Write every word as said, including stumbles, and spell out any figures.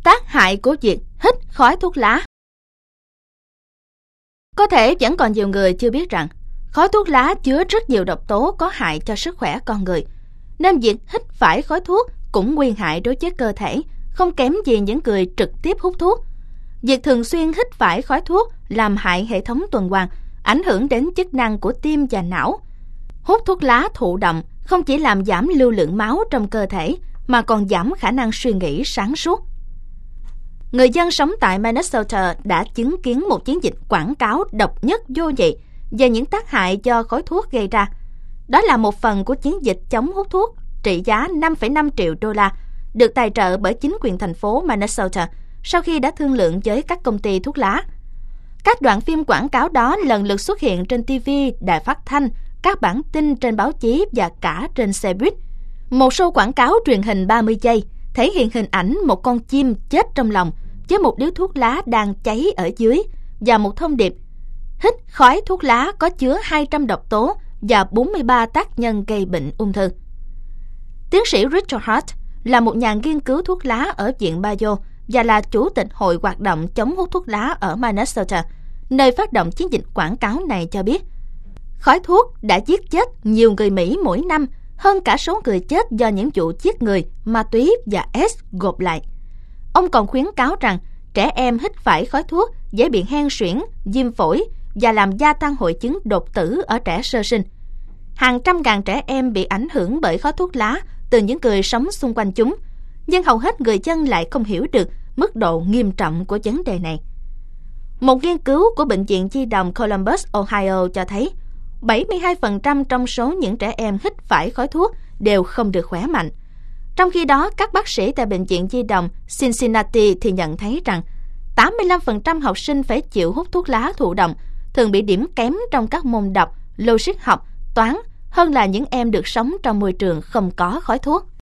Tác hại của việc hít khói thuốc lá. Có thể vẫn còn nhiều người chưa biết rằng khói thuốc lá chứa rất nhiều độc tố có hại cho sức khỏe con người, nên việc hít phải khói thuốc cũng nguy hại đối với cơ thể, không kém gì những người trực tiếp hút thuốc. Việc thường xuyên hít phải khói thuốc làm hại hệ thống tuần hoàn, ảnh hưởng đến chức năng của tim và não. Hút thuốc lá thụ động không chỉ làm giảm lưu lượng máu trong cơ thể, mà còn giảm khả năng suy nghĩ sáng suốt. Người dân sống tại Minnesota đã chứng kiến một chiến dịch quảng cáo độc nhất vô nhị về những tác hại do khói thuốc gây ra. Đó là một phần của chiến dịch chống hút thuốc trị giá năm phẩy năm triệu đô la, được tài trợ bởi chính quyền thành phố Minnesota sau khi đã thương lượng với các công ty thuốc lá. Các đoạn phim quảng cáo đó lần lượt xuất hiện trên ti vi, đài phát thanh, các bản tin trên báo chí và cả trên xe buýt. Một show quảng cáo truyền hình ba mươi giây thể hiện hình ảnh một con chim chết trong lòng với một điếu thuốc lá đang cháy ở dưới và một thông điệp: hít khói thuốc lá có chứa hai trăm độc tố và bốn mươi ba tác nhân gây bệnh ung thư. Tiến sĩ Richard Hart là một nhà nghiên cứu thuốc lá ở Viện Mayo và là chủ tịch hội hoạt động chống hút thuốc lá ở Minnesota, nơi phát động chiến dịch quảng cáo này, cho biết khói thuốc đã giết chết nhiều người Mỹ mỗi năm hơn cả số người chết do những vụ giết người, ma túy và AIDS gộp lại. Ông còn khuyến cáo rằng trẻ em hít phải khói thuốc dễ bị hen suyễn, viêm phổi và làm gia tăng hội chứng đột tử ở trẻ sơ sinh. Hàng trăm ngàn trẻ em bị ảnh hưởng bởi khói thuốc lá từ những người sống xung quanh chúng, nhưng hầu hết người dân lại không hiểu được mức độ nghiêm trọng của vấn đề này. Một nghiên cứu của Bệnh viện Nhi đồng Columbus, Ohio cho thấy bảy mươi hai phần trăm trong số những trẻ em hít phải khói thuốc đều không được khỏe mạnh. Trong khi đó, các bác sĩ tại Bệnh viện Nhi đồng Cincinnati thì nhận thấy rằng tám mươi lăm phần trăm học sinh phải chịu hút thuốc lá thụ động thường bị điểm kém trong các môn đọc, logic học, toán hơn là những em được sống trong môi trường không có khói thuốc.